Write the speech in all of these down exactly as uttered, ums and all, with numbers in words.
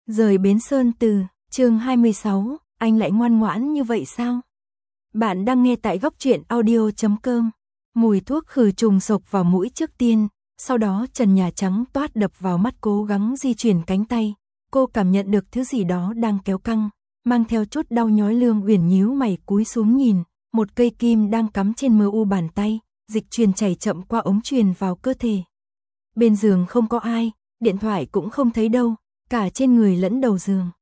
Rời Bến Sơn Từ, chương hai mươi sáu, anh lại ngoan ngoãn như vậy sao? Bạn đang nghe tại góc truyện audio chấm com. Mùi thuốc khử trùng xộc vào mũi trước tiên, sau đó trần nhà trắng toát đập vào mắt, cố gắng di chuyển cánh tay. Cô cảm nhận được thứ gì đó đang kéo căng, mang theo chút đau nhói. Lương Uyển nhíu mày cúi xuống nhìn, một cây kim đang cắm trên mờ u bàn tay, dịch truyền chảy chậm qua ống truyền vào cơ thể. Bên giường không có ai, điện thoại cũng không thấy đâu, cả trên người lẫn đầu giường.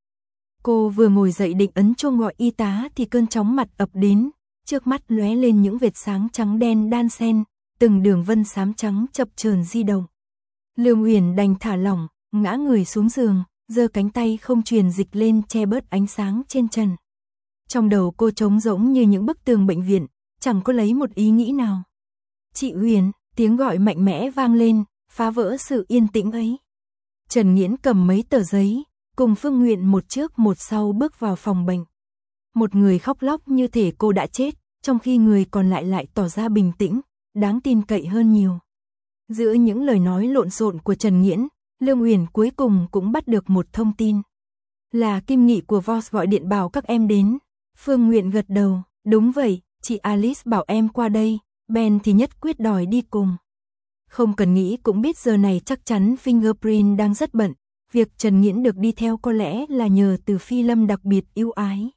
Cô vừa ngồi dậy định ấn chuông gọi y tá thì cơn chóng mặt ập đến, trước mắt lóe lên những vệt sáng trắng đen đan xen, từng đường vân xám trắng chập chờn di động. Lương Uyển đành thả lỏng, ngã người xuống giường, giơ cánh tay không truyền dịch lên che bớt ánh sáng trên trần. Trong đầu cô trống rỗng như những bức tường bệnh viện, chẳng có lấy một ý nghĩ nào. "Chị Uyển", tiếng gọi mạnh mẽ vang lên, phá vỡ sự yên tĩnh ấy. Trần Nghiễn cầm mấy tờ giấy, cùng Phương Nguyện một trước một sau bước vào phòng bệnh. Một người khóc lóc như thể cô đã chết, trong khi người còn lại lại tỏ ra bình tĩnh, đáng tin cậy hơn nhiều. Giữa những lời nói lộn xộn của Trần Nghiễn, Lương Uyển cuối cùng cũng bắt được một thông tin. Là Kim Nghị của Voice gọi điện bảo các em đến. Phương Nguyện gật đầu, đúng vậy, chị Alice bảo em qua đây, Ben thì nhất quyết đòi đi cùng. Không cần nghĩ cũng biết giờ này chắc chắn Fingerprint đang rất bận, việc Trần Nghiễn được đi theo có lẽ là nhờ Từ Phi Lâm đặc biệt ưu ái.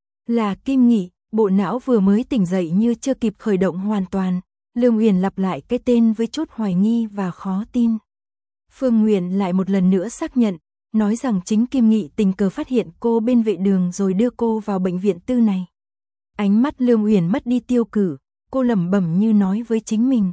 Là Kim Nghị, bộ não vừa mới tỉnh dậy như chưa kịp khởi động hoàn toàn, Lương Uyển lặp lại cái tên với chút hoài nghi và khó tin. Phương Nguyện lại một lần nữa xác nhận, nói rằng chính Kim Nghị tình cờ phát hiện cô bên vệ đường rồi đưa cô vào bệnh viện tư này. Ánh mắt Lương Uyển mất đi tiêu cự, cô lẩm bẩm như nói với chính mình.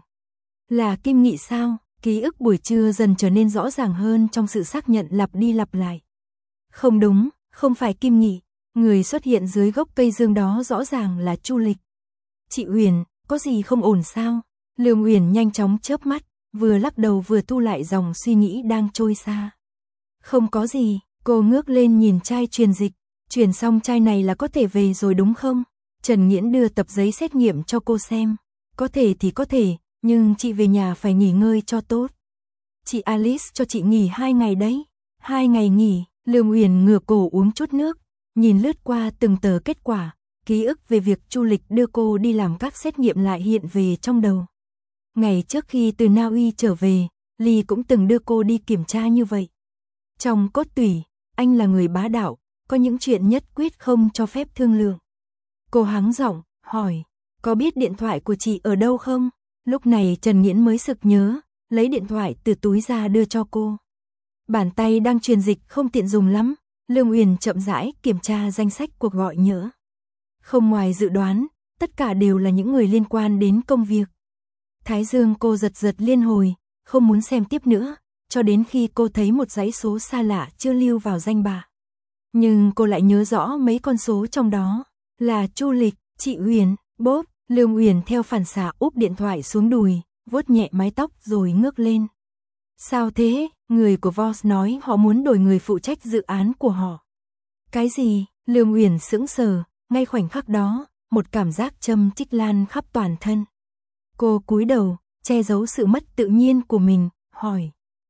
Là Kim Nghị sao? Ký ức buổi trưa dần trở nên rõ ràng hơn trong sự xác nhận lặp đi lặp lại. Không đúng, không phải Kim Nghị, người xuất hiện dưới gốc cây dương đó rõ ràng là Chu Lịch. Chị Uyển, có gì không ổn sao? Lương Uyển nhanh chóng chớp mắt, vừa lắc đầu vừa thu lại dòng suy nghĩ đang trôi xa. Không có gì, cô ngước lên nhìn chai truyền dịch, truyền xong chai này là có thể về rồi đúng không? Trần Nghiễn đưa tập giấy xét nghiệm cho cô xem. Có thể thì có thể, nhưng chị về nhà phải nghỉ ngơi cho tốt. Chị Alice cho chị nghỉ hai ngày đấy. Hai ngày nghỉ, Lương Uyển ngửa cổ uống chút nước, nhìn lướt qua từng tờ kết quả, ký ức về việc Chu Lịch đưa cô đi làm các xét nghiệm lại hiện về trong đầu. Ngày trước khi từ Na Uy trở về, Ly cũng từng đưa cô đi kiểm tra như vậy. Trong cốt tủy, anh là người bá đạo, có những chuyện nhất quyết không cho phép thương lượng. Cô hắng giọng, hỏi, có biết điện thoại của chị ở đâu không? Lúc này Trần Nghiễn mới sực nhớ, lấy điện thoại từ túi ra đưa cho cô. Bàn tay đang truyền dịch không tiện dùng lắm, Lương Uyển chậm rãi kiểm tra danh sách cuộc gọi nhỡ. Không ngoài dự đoán, tất cả đều là những người liên quan đến công việc. Thái dương cô giật giật liên hồi, không muốn xem tiếp nữa, cho đến khi cô thấy một dãy số xa lạ chưa lưu vào danh bạ. Nhưng cô lại nhớ rõ mấy con số trong đó, là Chu Lịch, chị Uyển, Bốp. Lương Uyển theo phản xạ úp điện thoại xuống đùi, vuốt nhẹ mái tóc rồi ngước lên. Sao thế? Người của Voice nói họ muốn đổi người phụ trách dự án của họ. Cái gì? Lương Uyển sững sờ, ngay khoảnh khắc đó, một cảm giác châm chích lan khắp toàn thân. Cô cúi đầu, che giấu sự mất tự nhiên của mình, hỏi.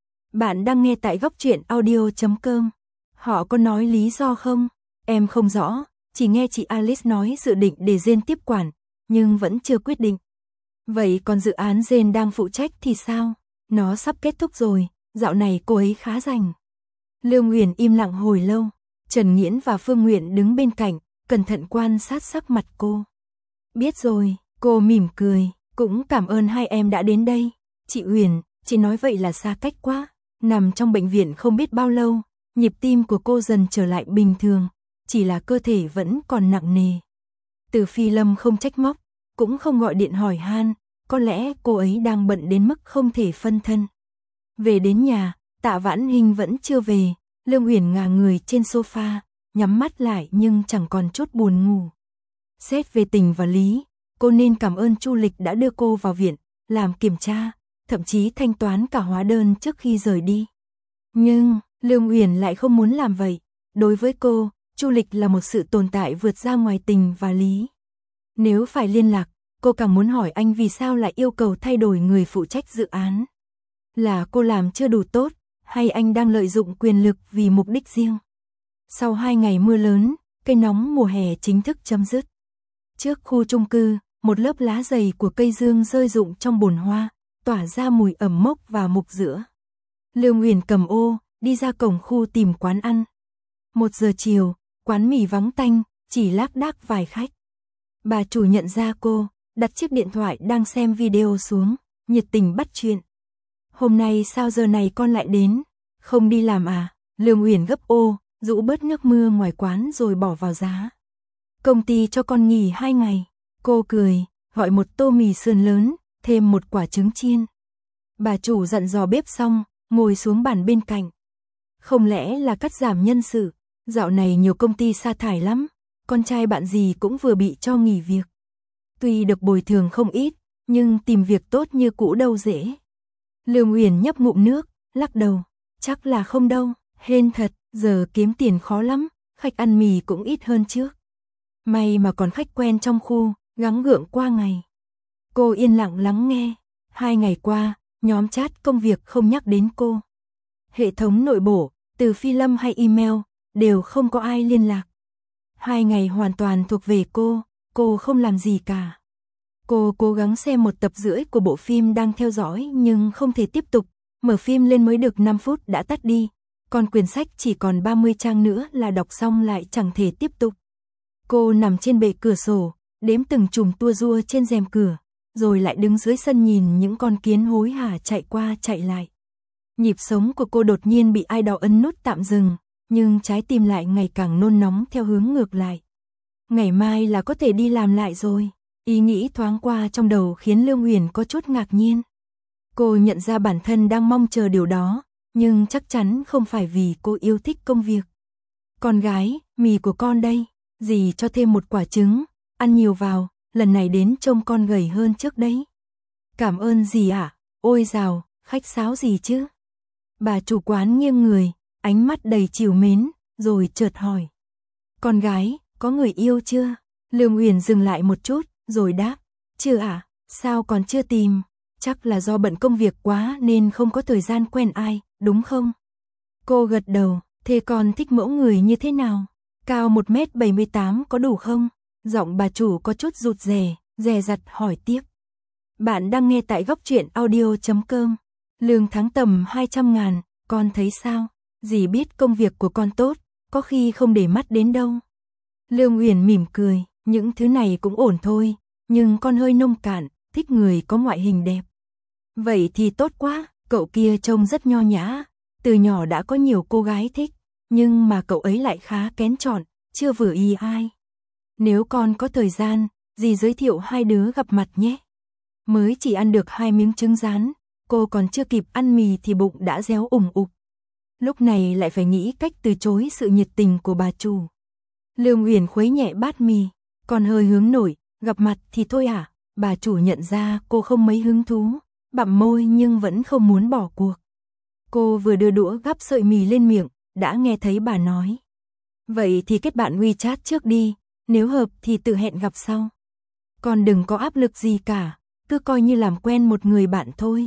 Bạn đang nghe tại góc truyện audio chấm com. Họ có nói lý do không? Em không rõ, chỉ nghe chị Alice nói dự định để Jane tiếp quản, nhưng vẫn chưa quyết định. Vậy còn dự án Jane đang phụ trách thì sao? Nó sắp kết thúc rồi, dạo này cô ấy khá rảnh. Lương Uyển im lặng hồi lâu, Trần Nghiễn và Phương Nguyện đứng bên cạnh, cẩn thận quan sát sắc mặt cô. Biết rồi, cô mỉm cười, cũng cảm ơn hai em đã đến đây. Chị Uyển, chị nói vậy là xa cách quá. Nằm trong bệnh viện không biết bao lâu, nhịp tim của cô dần trở lại bình thường, chỉ là cơ thể vẫn còn nặng nề. Từ Phi Lâm không trách móc, cũng không gọi điện hỏi han, có lẽ cô ấy đang bận đến mức không thể phân thân. Về đến nhà, Tạ Vãn Hinh vẫn chưa về, Lương Uyển ngả người trên sofa, nhắm mắt lại nhưng chẳng còn chút buồn ngủ. Xét về tình và lý, cô nên cảm ơn Chu Lịch đã đưa cô vào viện, làm kiểm tra, thậm chí thanh toán cả hóa đơn trước khi rời đi. Nhưng, Lương Uyển lại không muốn làm vậy. Đối với cô, Chu Lịch là một sự tồn tại vượt ra ngoài tình và lý. Nếu phải liên lạc, cô càng muốn hỏi anh vì sao lại yêu cầu thay đổi người phụ trách dự án. Là cô làm chưa đủ tốt, hay anh đang lợi dụng quyền lực vì mục đích riêng? Sau hai ngày mưa lớn, cây nóng mùa hè chính thức chấm dứt. Trước khu chung cư, một lớp lá dày của cây dương rơi rụng trong bồn hoa, tỏa ra mùi ẩm mốc và mục rữa. Lương Uyển cầm ô, đi ra cổng khu tìm quán ăn. Một giờ chiều, quán mì vắng tanh, chỉ lác đác vài khách. Bà chủ nhận ra cô, đặt chiếc điện thoại đang xem video xuống, nhiệt tình bắt chuyện. Hôm nay sao giờ này con lại đến? Không đi làm à? Lương Uyển gấp ô, rũ bớt nước mưa ngoài quán rồi bỏ vào giá. Công ty cho con nghỉ hai ngày. Cô cười, gọi một tô mì sườn lớn, thêm một quả trứng chiên. Bà chủ dặn dò bếp xong, ngồi xuống bàn bên cạnh. Không lẽ là cắt giảm nhân sự? Dạo này nhiều công ty sa thải lắm, con trai bạn gì cũng vừa bị cho nghỉ việc. Tuy được bồi thường không ít, nhưng tìm việc tốt như cũ đâu dễ. Lương Uyển nhấp ngụm nước, lắc đầu, chắc là không đâu, hên thật, giờ kiếm tiền khó lắm, khách ăn mì cũng ít hơn trước. May mà còn khách quen trong khu, gắng gượng qua ngày. Cô yên lặng lắng nghe, hai ngày qua, nhóm chat công việc không nhắc đến cô. Hệ thống nội bộ, từ phi lâm hay email, đều không có ai liên lạc. Hai ngày hoàn toàn thuộc về cô, cô không làm gì cả. Cô cố gắng xem một tập rưỡi của bộ phim đang theo dõi nhưng không thể tiếp tục, mở phim lên mới được năm phút đã tắt đi, còn quyển sách chỉ còn ba mươi trang nữa là đọc xong lại chẳng thể tiếp tục. Cô nằm trên bệ cửa sổ, đếm từng chùm tua rua trên rèm cửa, rồi lại đứng dưới sân nhìn những con kiến hối hả chạy qua chạy lại. Nhịp sống của cô đột nhiên bị ai đó ấn nút tạm dừng, nhưng trái tim lại ngày càng nôn nóng theo hướng ngược lại. Ngày mai là có thể đi làm lại rồi. Ý nghĩ thoáng qua trong đầu khiến Lương Uyển có chút ngạc nhiên. Cô nhận ra bản thân đang mong chờ điều đó, nhưng chắc chắn không phải vì cô yêu thích công việc. Con gái, mì của con đây, dì cho thêm một quả trứng, ăn nhiều vào, lần này đến trông con gầy hơn trước đấy. Cảm ơn dì ạ, à? Ôi dào, khách sáo gì chứ? Bà chủ quán nghiêng người, ánh mắt đầy trìu mến, rồi chợt hỏi. Con gái, có người yêu chưa? Lương Uyển dừng lại một chút, rồi đáp, chưa ạ, à? Sao còn chưa tìm? Chắc là do bận công việc quá nên không có thời gian quen ai, đúng không? Cô gật đầu, thế con thích mẫu người như thế nào? Cao một mét bảy mươi tám có đủ không? Giọng bà chủ có chút rụt rè, dè dặt hỏi tiếp. Bạn đang nghe tại góc truyện audio chấm com. Lương tháng tầm hai trăm ngàn, con thấy sao? Dì biết công việc của con tốt, có khi không để mắt đến đâu. Lương Uyển mỉm cười, những thứ này cũng ổn thôi, nhưng con hơi nông cạn, thích người có ngoại hình đẹp. Vậy thì tốt quá, cậu kia trông rất nho nhã, từ nhỏ đã có nhiều cô gái thích, nhưng mà cậu ấy lại khá kén chọn, chưa vừa ý ai. Nếu con có thời gian, dì giới thiệu hai đứa gặp mặt nhé. Mới chỉ ăn được hai miếng trứng rán, cô còn chưa kịp ăn mì thì bụng đã réo ủng ục. Lúc này lại phải nghĩ cách từ chối sự nhiệt tình của bà chủ. Lương Uyển khuấy nhẹ bát mì, còn hơi hướng nổi, gặp mặt thì thôi à? Bà chủ nhận ra cô không mấy hứng thú, bặm môi nhưng vẫn không muốn bỏ cuộc. Cô vừa đưa đũa gắp sợi mì lên miệng, đã nghe thấy bà nói. Vậy thì kết bạn WeChat trước đi, nếu hợp thì tự hẹn gặp sau. Còn đừng có áp lực gì cả, cứ coi như làm quen một người bạn thôi.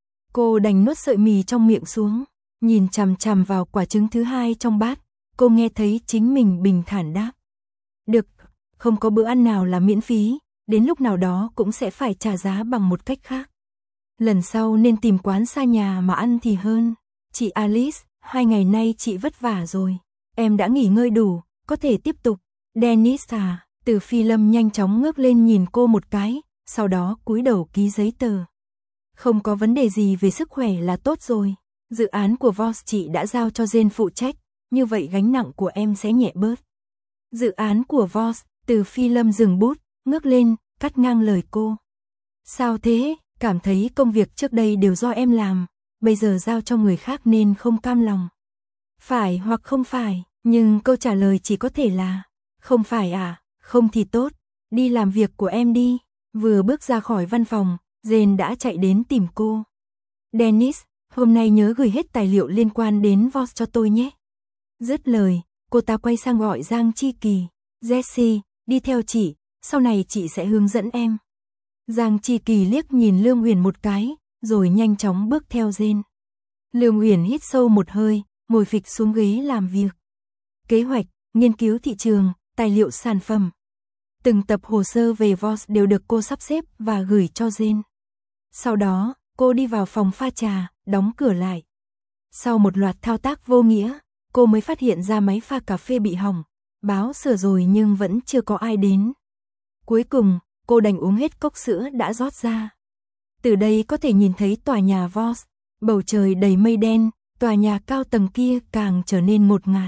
Cô đành nuốt sợi mì trong miệng xuống, nhìn chằm chằm vào quả trứng thứ hai trong bát, cô nghe thấy chính mình bình thản đáp. Được, không có bữa ăn nào là miễn phí, đến lúc nào đó cũng sẽ phải trả giá bằng một cách khác. Lần sau nên tìm quán xa nhà mà ăn thì hơn. Chị Alice, hai ngày nay chị vất vả rồi, em đã nghỉ ngơi đủ, có thể tiếp tục. Dennis à, Từ Phi Lâm nhanh chóng ngước lên nhìn cô một cái, sau đó cúi đầu ký giấy tờ. Không có vấn đề gì về sức khỏe là tốt rồi. Dự án của Voss chị đã giao cho Jane phụ trách, như vậy gánh nặng của em sẽ nhẹ bớt. Dự án của Voss, Từ Phi Lâm dừng bút, ngước lên, cắt ngang lời cô. Sao thế, cảm thấy công việc trước đây đều do em làm, bây giờ giao cho người khác nên không cam lòng. Phải hoặc không phải, nhưng câu trả lời chỉ có thể là, không phải à, không thì tốt, đi làm việc của em đi. Vừa bước ra khỏi văn phòng, Jane đã chạy đến tìm cô. Dennis, hôm nay nhớ gửi hết tài liệu liên quan đến Voss cho tôi nhé. Dứt lời, cô ta quay sang gọi Giang Chi Kỳ. Jessie, đi theo chị, sau này chị sẽ hướng dẫn em. Giang Chi Kỳ liếc nhìn Lương Uyển một cái, rồi nhanh chóng bước theo Jane. Lương Uyển hít sâu một hơi, ngồi phịch xuống ghế làm việc. kế hoạch, nghiên cứu thị trường, tài liệu sản phẩm. Từng tập hồ sơ về Voss đều được cô sắp xếp và gửi cho Jane. Sau đó, cô đi vào phòng pha trà, đóng cửa lại. Sau một loạt thao tác vô nghĩa, cô mới phát hiện ra máy pha cà phê bị hỏng. Báo sửa rồi nhưng vẫn chưa có ai đến. Cuối cùng, cô đành uống hết cốc sữa đã rót ra. Từ đây có thể nhìn thấy tòa nhà Voss, bầu trời đầy mây đen, tòa nhà cao tầng kia càng trở nên ngột ngạt.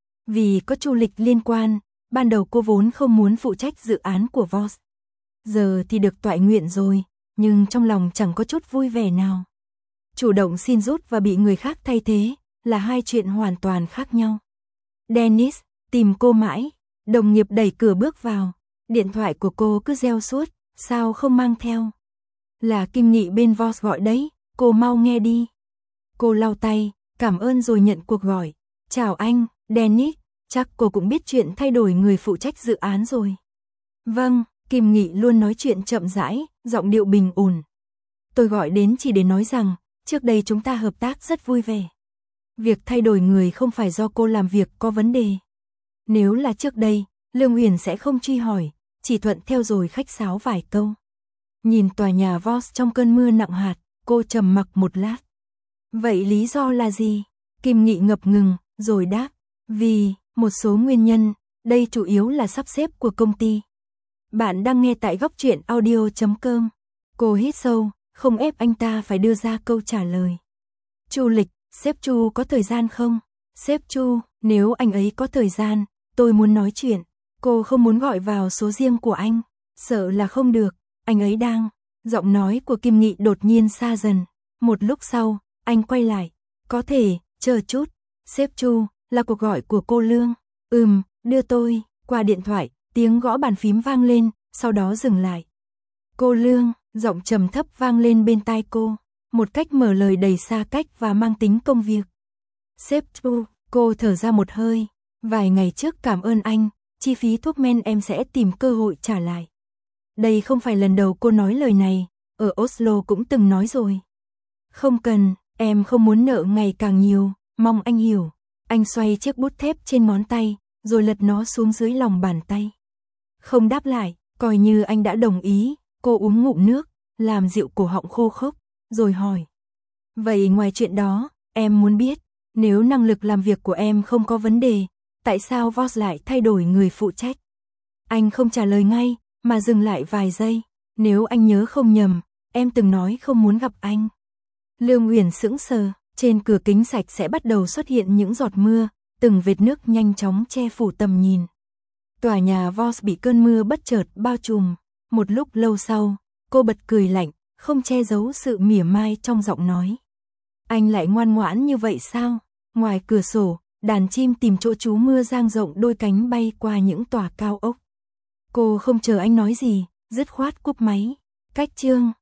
Vì có Chu Lịch liên quan, ban đầu cô vốn không muốn phụ trách dự án của Voss. Giờ thì được toại nguyện rồi, nhưng trong lòng chẳng có chút vui vẻ nào. Chủ động xin rút và bị người khác thay thế là hai chuyện hoàn toàn khác nhau. Dennis tìm cô mãi, đồng nghiệp đẩy cửa bước vào, điện thoại của cô cứ reo suốt, sao không mang theo? Là Kim Nghị bên Voss gọi đấy, cô mau nghe đi. Cô lau tay, cảm ơn rồi nhận cuộc gọi. Chào anh, Dennis, chắc cô cũng biết chuyện thay đổi người phụ trách dự án rồi. Vâng, Kim Nghị luôn nói chuyện chậm rãi, giọng điệu bình ổn. Tôi gọi đến chỉ để nói rằng, trước đây chúng ta hợp tác rất vui vẻ. Việc thay đổi người không phải do cô làm việc có vấn đề. Nếu là trước đây, Lương Huyền sẽ không truy hỏi, chỉ thuận theo rồi khách sáo vài câu. Nhìn tòa nhà Voss trong cơn mưa nặng hạt, cô trầm mặc một lát. Vậy lý do là gì? Kim Nghị ngập ngừng, rồi đáp. Vì, một số nguyên nhân, đây chủ yếu là sắp xếp của công ty. Bạn đang nghe tại góc truyện audio chấm com. Cô hít sâu, không ép anh ta phải đưa ra câu trả lời. Chu Lịch, sếp Chu có thời gian không? Sếp Chu, nếu anh ấy có thời gian, tôi muốn nói chuyện. Cô không muốn gọi vào số riêng của anh. Sợ là không được, anh ấy đang. Giọng nói của Kim Nghị đột nhiên xa dần. Một lúc sau, anh quay lại. Có thể, chờ chút. Sếp Chu, là cuộc gọi của cô Lương. Ừm, đưa tôi. Qua điện thoại, tiếng gõ bàn phím vang lên, sau đó dừng lại. Cô Lương, giọng trầm thấp vang lên bên tai cô. Một cách mở lời đầy xa cách và mang tính công việc. Sếp Chu, cô thở ra một hơi. Vài ngày trước cảm ơn anh, chi phí thuốc men em sẽ tìm cơ hội trả lại. Đây không phải lần đầu cô nói lời này, ở Oslo cũng từng nói rồi. Không cần, em không muốn nợ ngày càng nhiều, mong anh hiểu. Anh xoay chiếc bút thép trên ngón tay, rồi lật nó xuống dưới lòng bàn tay. Không đáp lại, coi như anh đã đồng ý, cô uống ngụm nước, làm dịu cổ họng khô khốc, rồi hỏi. Vậy ngoài chuyện đó, em muốn biết, nếu năng lực làm việc của em không có vấn đề, tại sao Voss lại thay đổi người phụ trách? Anh không trả lời ngay, mà dừng lại vài giây. Nếu anh nhớ không nhầm, em từng nói không muốn gặp anh. Lương Huyền sững sờ, trên cửa kính sạch sẽ bắt đầu xuất hiện những giọt mưa, từng vệt nước nhanh chóng che phủ tầm nhìn. Tòa nhà Voss bị cơn mưa bất chợt bao trùm. Một lúc lâu sau, cô bật cười lạnh, không che giấu sự mỉa mai trong giọng nói. Anh lại ngoan ngoãn như vậy sao? Ngoài cửa sổ, đàn chim tìm chỗ trú mưa dang rộng đôi cánh bay qua những tòa cao ốc. Cô không chờ anh nói gì, dứt khoát cúp máy. Cách chương